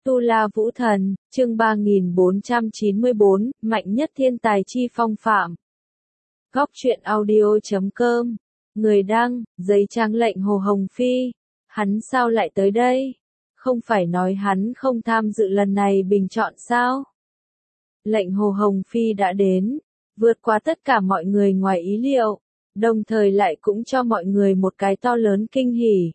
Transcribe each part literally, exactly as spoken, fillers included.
Tu La Vũ Thần, chương ba nghìn bốn trăm chín mươi bốn, mạnh nhất thiên tài chi phong phạm. Góc truyện audio chấm com, người đăng, giấy trang lệnh Hồ Hồng Phi. Hắn sao lại tới đây? Không phải nói hắn không tham dự lần này bình chọn sao? Lệnh Hồ Hồng Phi đã đến, vượt qua tất cả mọi người ngoài ý liệu, đồng thời lại cũng cho mọi người một cái to lớn kinh hỉ.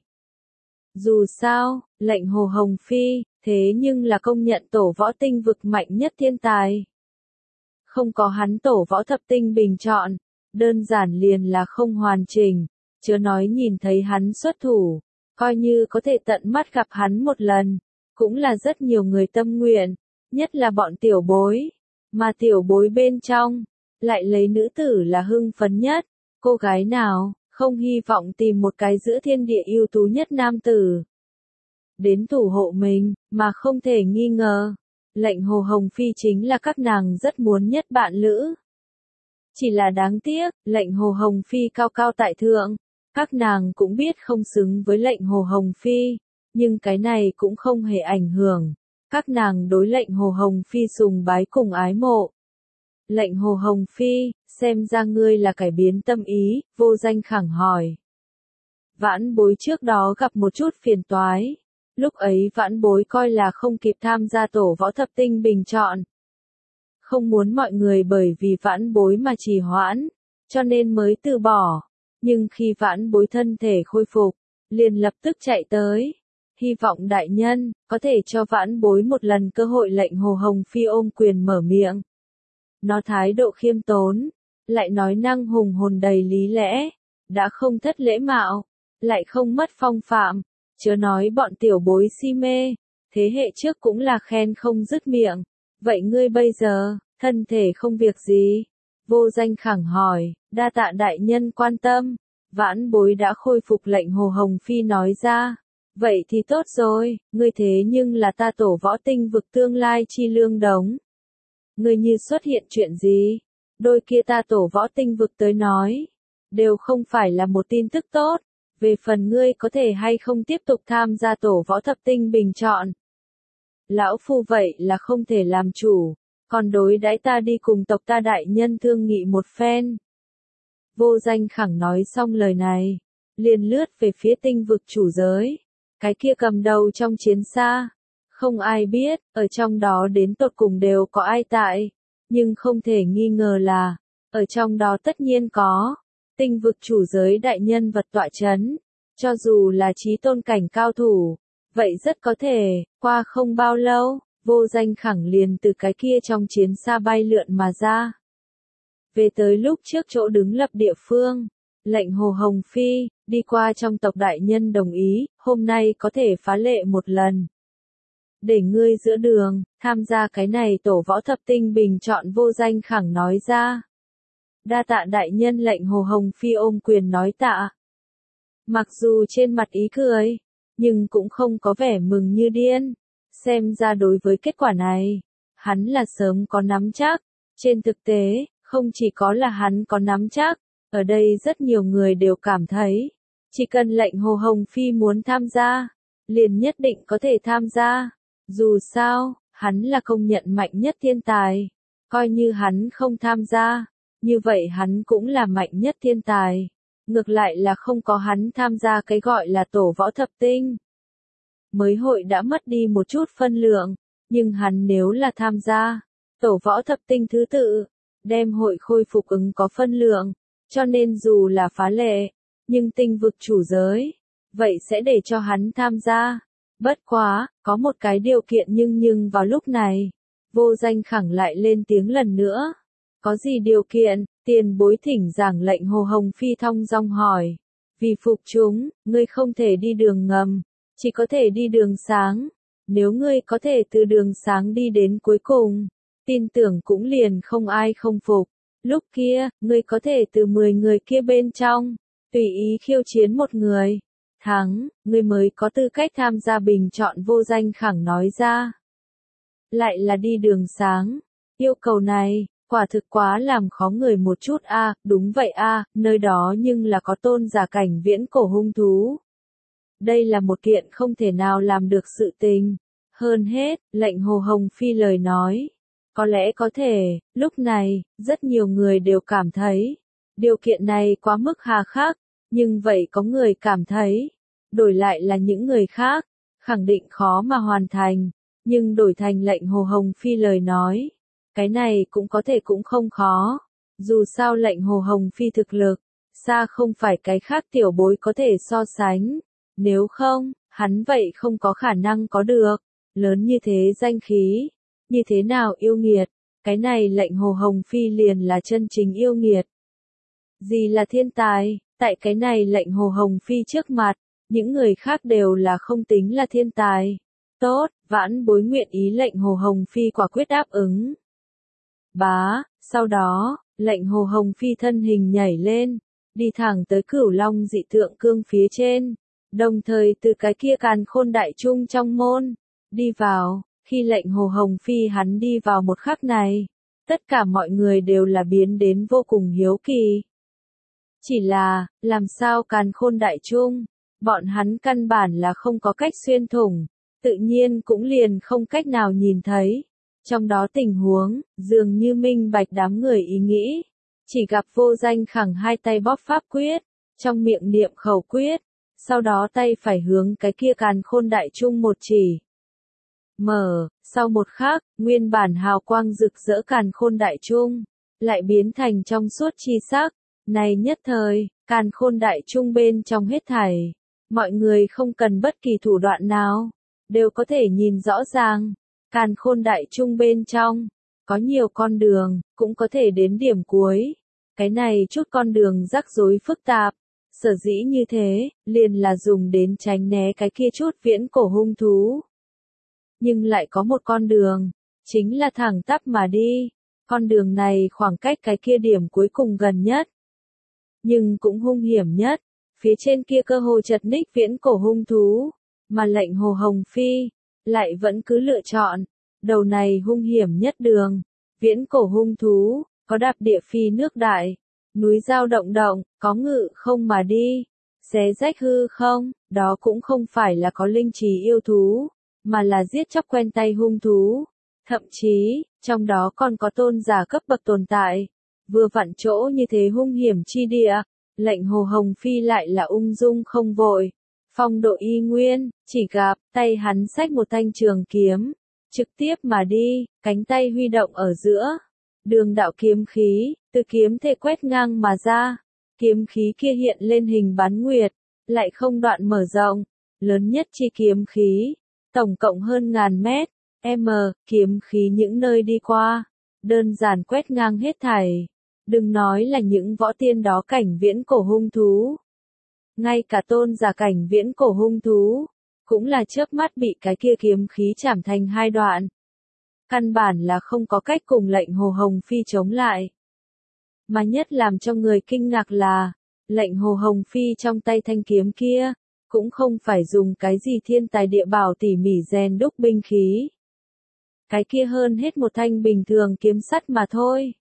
Dù sao, lệnh Hồ Hồng Phi, thế nhưng là công nhận tổ võ tinh vực mạnh nhất thiên tài. Không có hắn tổ võ thập tinh bình chọn, đơn giản liền là không hoàn chỉnh, chớ nói nhìn thấy hắn xuất thủ, coi như có thể tận mắt gặp hắn một lần, cũng là rất nhiều người tâm nguyện, nhất là bọn tiểu bối, mà tiểu bối bên trong, lại lấy nữ tử là hưng phấn nhất, cô gái nào không hy vọng tìm một cái giữa thiên địa ưu tú nhất nam tử đến thủ hộ mình, mà không thể nghi ngờ, lệnh Hồ Hồng Phi chính là các nàng rất muốn nhất bạn lữ. Chỉ là đáng tiếc, lệnh Hồ Hồng Phi cao cao tại thượng, các nàng cũng biết không xứng với lệnh Hồ Hồng Phi, nhưng cái này cũng không hề ảnh hưởng, các nàng đối lệnh Hồ Hồng Phi sùng bái cùng ái mộ. Lệnh Hồ Hồng Phi, xem ra ngươi là cải biến tâm ý, Vô Danh khẳng hỏi. Vãn bối trước đó gặp một chút phiền toái. Lúc ấy vãn bối coi là không kịp tham gia tổ võ thập tinh bình chọn. Không muốn mọi người bởi vì vãn bối mà trì hoãn, cho nên mới từ bỏ. Nhưng khi vãn bối thân thể khôi phục, liền lập tức chạy tới. Hy vọng đại nhân, có thể cho vãn bối một lần cơ hội. Lệnh Hồ Hồng Phi ôm quyền mở miệng. Nó thái độ khiêm tốn, lại nói năng hùng hồn đầy lý lẽ, đã không thất lễ mạo, lại không mất phong phạm. Chớ nói bọn tiểu bối si mê, thế hệ trước cũng là khen không dứt miệng. Vậy ngươi bây giờ, thân thể không việc gì? Vô Danh khẳng hỏi, đa tạ đại nhân quan tâm. Vãn bối đã khôi phục. Lệnh Hồ Hồng Phi nói ra. Vậy thì tốt rồi, ngươi thế nhưng là ta tổ võ tinh vực tương lai chi lương đống. Ngươi như xuất hiện chuyện gì? Đôi kia ta tổ võ tinh vực tới nói, đều không phải là một tin tức tốt. Về phần ngươi có thể hay không tiếp tục tham gia tổ võ thập tinh bình chọn. Lão phu vậy là không thể làm chủ, còn đối đãi ta đi cùng tộc ta đại nhân thương nghị một phen. Vô Danh khẳng nói xong lời này, liền lướt về phía tinh vực chủ giới. Cái kia cầm đầu trong chiến xa, không ai biết, ở trong đó đến tột cùng đều có ai tại, nhưng không thể nghi ngờ là, ở trong đó tất nhiên có. Tinh vực chủ giới đại nhân vật tọa chấn, cho dù là chí tôn cảnh cao thủ, vậy rất có thể, qua không bao lâu, Vô Danh khẳng liền từ cái kia trong chiến xa bay lượn mà ra. Về tới lúc trước chỗ đứng lập địa phương, lệnh Hồ Hồng Phi, đi qua trong tộc đại nhân đồng ý, hôm nay có thể phá lệ một lần. Để ngươi giữa đường, tham gia cái này tổ võ thập tinh bình chọn. Vô Danh khẳng nói ra. Đa tạ đại nhân. Lệnh Hồ Hồng Phi ôm quyền nói tạ. Mặc dù trên mặt ý cười, nhưng cũng không có vẻ mừng như điên. Xem ra đối với kết quả này, hắn là sớm có nắm chắc. Trên thực tế, không chỉ có là hắn có nắm chắc, ở đây rất nhiều người đều cảm thấy, chỉ cần lệnh Hồ Hồng Phi muốn tham gia, liền nhất định có thể tham gia. Dù sao, hắn là công nhận mạnh nhất thiên tài, coi như hắn không tham gia. Như vậy hắn cũng là mạnh nhất thiên tài. Ngược lại là không có hắn tham gia cái gọi là tổ võ thập tinh. Mới hội đã mất đi một chút phân lượng, nhưng hắn nếu là tham gia tổ võ thập tinh thứ tự, đem hội khôi phục ứng có phân lượng, cho nên dù là phá lệ, nhưng tinh vực chủ giới, vậy sẽ để cho hắn tham gia. Bất quá, có một cái điều kiện nhưng nhưng vào lúc này, Vô Danh khẳng lại lên tiếng lần nữa. Có gì điều kiện? Tiền bối thỉnh giảng. Lệnh Hồ Hồng Phi thong dong hỏi. Vì phục chúng, ngươi không thể đi đường ngầm, chỉ có thể đi đường sáng. Nếu ngươi có thể từ đường sáng đi đến cuối cùng, tin tưởng cũng liền không ai không phục. Lúc kia, ngươi có thể từ mười người kia bên trong, tùy ý khiêu chiến một người. Thắng, ngươi mới có tư cách tham gia bình chọn. Vô Danh khẳng nói ra. Lại là đi đường sáng. Yêu cầu này, quả thực quá làm khó người một chút a. À, đúng vậy a, à, nơi đó nhưng là có tôn giả cảnh viễn cổ hung thú. Đây là một kiện không thể nào làm được sự tình. Hơn hết, lệnh Hồ Hồng Phi lời nói. Có lẽ có thể, lúc này, rất nhiều người đều cảm thấy, điều kiện này quá mức hà khắc, nhưng vậy có người cảm thấy, đổi lại là những người khác, khẳng định khó mà hoàn thành, nhưng đổi thành lệnh Hồ Hồng Phi lời nói. Cái này cũng có thể cũng không khó, dù sao lệnh Hồ Hồng Phi thực lực, xa không phải cái khác tiểu bối có thể so sánh, nếu không, hắn vậy không có khả năng có được, lớn như thế danh khí, như thế nào yêu nghiệt, cái này lệnh Hồ Hồng Phi liền là chân chính yêu nghiệt. Gì là thiên tài, tại cái này lệnh Hồ Hồng Phi trước mặt, những người khác đều là không tính là thiên tài. Tốt, vãn bối nguyện ý lệnh Hồ Hồng Phi quả quyết đáp ứng. Bá, sau đó, lệnh Hồ Hồng Phi thân hình nhảy lên, đi thẳng tới Cửu Long dị tượng cương phía trên, đồng thời từ cái kia càn khôn đại trung trong môn, đi vào, khi lệnh Hồ Hồng Phi hắn đi vào một khắc này, tất cả mọi người đều là biến đến vô cùng hiếu kỳ. Chỉ là, làm sao càn khôn đại trung, bọn hắn căn bản là không có cách xuyên thủng, tự nhiên cũng liền không cách nào nhìn thấy. Trong đó tình huống, dường như minh bạch đám người ý nghĩ, chỉ gặp vô danh khẳng hai tay bóp pháp quyết, trong miệng niệm khẩu quyết, sau đó tay phải hướng cái kia càn khôn đại trung một chỉ. Mở, sau một khắc, nguyên bản hào quang rực rỡ càn khôn đại trung, lại biến thành trong suốt chi sắc, này nhất thời, càn khôn đại trung bên trong hết thảy, mọi người không cần bất kỳ thủ đoạn nào, đều có thể nhìn rõ ràng. Càn khôn đại trung bên trong, có nhiều con đường, cũng có thể đến điểm cuối. Cái này chút con đường rắc rối phức tạp, sở dĩ như thế, liền là dùng đến tránh né cái kia chút viễn cổ hung thú. Nhưng lại có một con đường, chính là thẳng tắp mà đi, con đường này khoảng cách cái kia điểm cuối cùng gần nhất. Nhưng cũng hung hiểm nhất, phía trên kia cơ hồ chật ních viễn cổ hung thú, mà lệnh Hồ Hồng Phi lại vẫn cứ lựa chọn, đầu này hung hiểm nhất đường, viễn cổ hung thú, có đạp địa phi nước đại, núi dao động động, có ngự không mà đi, xé rách hư không, đó cũng không phải là có linh trí yêu thú, mà là giết chóc quen tay hung thú, thậm chí, trong đó còn có tôn giả cấp bậc tồn tại, vừa vặn chỗ như thế hung hiểm chi địa, lệnh Hồ Hồng Phi lại là ung dung không vội. Phong độ y nguyên, chỉ gặp, tay hắn xách một thanh trường kiếm, trực tiếp mà đi, cánh tay huy động ở giữa. Đường đạo kiếm khí, từ kiếm thể quét ngang mà ra. Kiếm khí kia hiện lên hình bán nguyệt, lại không đoạn mở rộng. Lớn nhất chi kiếm khí, tổng cộng hơn ngàn mét. M, kiếm khí những nơi đi qua. Đơn giản quét ngang hết thảy. Đừng nói là những võ tiên đó cảnh viễn cổ hung thú. Ngay cả tôn giả cảnh viễn cổ hung thú, cũng là chớp mắt bị cái kia kiếm khí chảm thành hai đoạn. Căn bản là không có cách cùng lệnh Hồ Hồng Phi chống lại. Mà nhất làm cho người kinh ngạc là, lệnh Hồ Hồng Phi trong tay thanh kiếm kia, cũng không phải dùng cái gì thiên tài địa bảo tỉ mỉ rèn đúc binh khí. Cái kia hơn hết một thanh bình thường kiếm sắt mà thôi.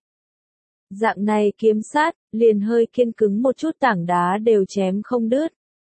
Dạng này kiếm sắt, liền hơi kiên cứng một chút tảng đá đều chém không đứt.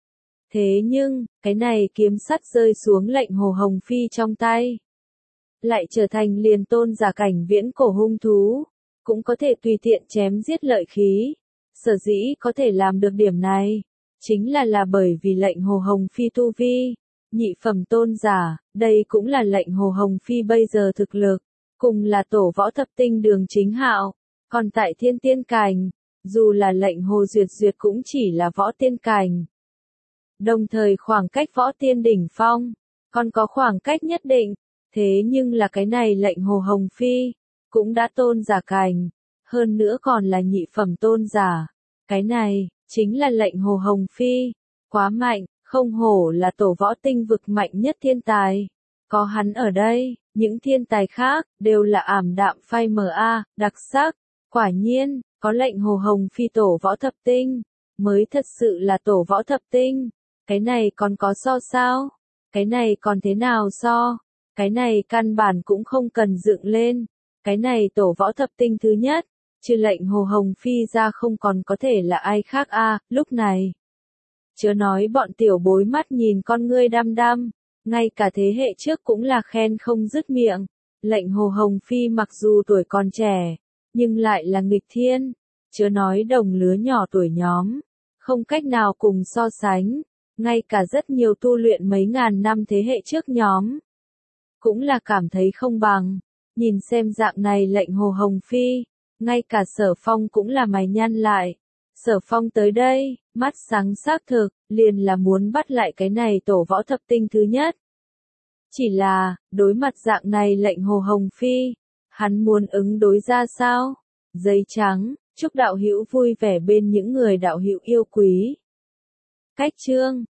Thế nhưng, cái này kiếm sắt rơi xuống lệnh Hồ Hồng Phi trong tay, lại trở thành liền tôn giả cảnh viễn cổ hung thú, cũng có thể tùy tiện chém giết lợi khí. Sở dĩ có thể làm được điểm này, chính là là bởi vì lệnh Hồ Hồng Phi tu vi, nhị phẩm tôn giả, đây cũng là lệnh Hồ Hồng Phi bây giờ thực lực, cùng là tổ võ thập tinh Đường Chính Hạo. Còn tại thiên tiên cảnh, dù là lệnh Hồ Duyệt Duyệt cũng chỉ là võ tiên cảnh. Đồng thời khoảng cách võ tiên đỉnh phong, còn có khoảng cách nhất định, thế nhưng là cái này lệnh Hồ Hồng Phi, cũng đã tôn giả cảnh, hơn nữa còn là nhị phẩm tôn giả. Cái này, chính là lệnh Hồ Hồng Phi, quá mạnh, không hổ là tổ võ tinh vực mạnh nhất thiên tài. Có hắn ở đây, những thiên tài khác, đều là ảm đạm phai mờ a, đặc sắc. Quả nhiên, có lệnh Hồ Hồng Phi tổ võ thập tinh, mới thật sự là tổ võ thập tinh. Cái này còn có so sao? Cái này còn thế nào so? Cái này căn bản cũng không cần dựng lên. Cái này tổ võ thập tinh thứ nhất, trừ lệnh Hồ Hồng Phi ra không còn có thể là ai khác a. À, lúc này. Chớ nói bọn tiểu bối mắt nhìn con ngươi đăm đăm, ngay cả thế hệ trước cũng là khen không dứt miệng. Lệnh Hồ Hồng Phi mặc dù tuổi còn trẻ, nhưng lại là nghịch thiên, chớ nói đồng lứa nhỏ tuổi nhóm, không cách nào cùng so sánh, ngay cả rất nhiều tu luyện mấy ngàn năm thế hệ trước nhóm, cũng là cảm thấy không bằng. Nhìn xem dạng này Lệnh Hồ Hồng Phi, ngay cả Sở Phong cũng là mày nhăn lại. Sở Phong tới đây, mắt sáng xác thực, liền là muốn bắt lại cái này tổ võ thập tinh thứ nhất. Chỉ là, đối mặt dạng này Lệnh Hồ Hồng Phi, hắn muốn ứng đối ra sao? Giấy trắng, chúc đạo hữu vui vẻ bên những người đạo hữu yêu quý. Cách chương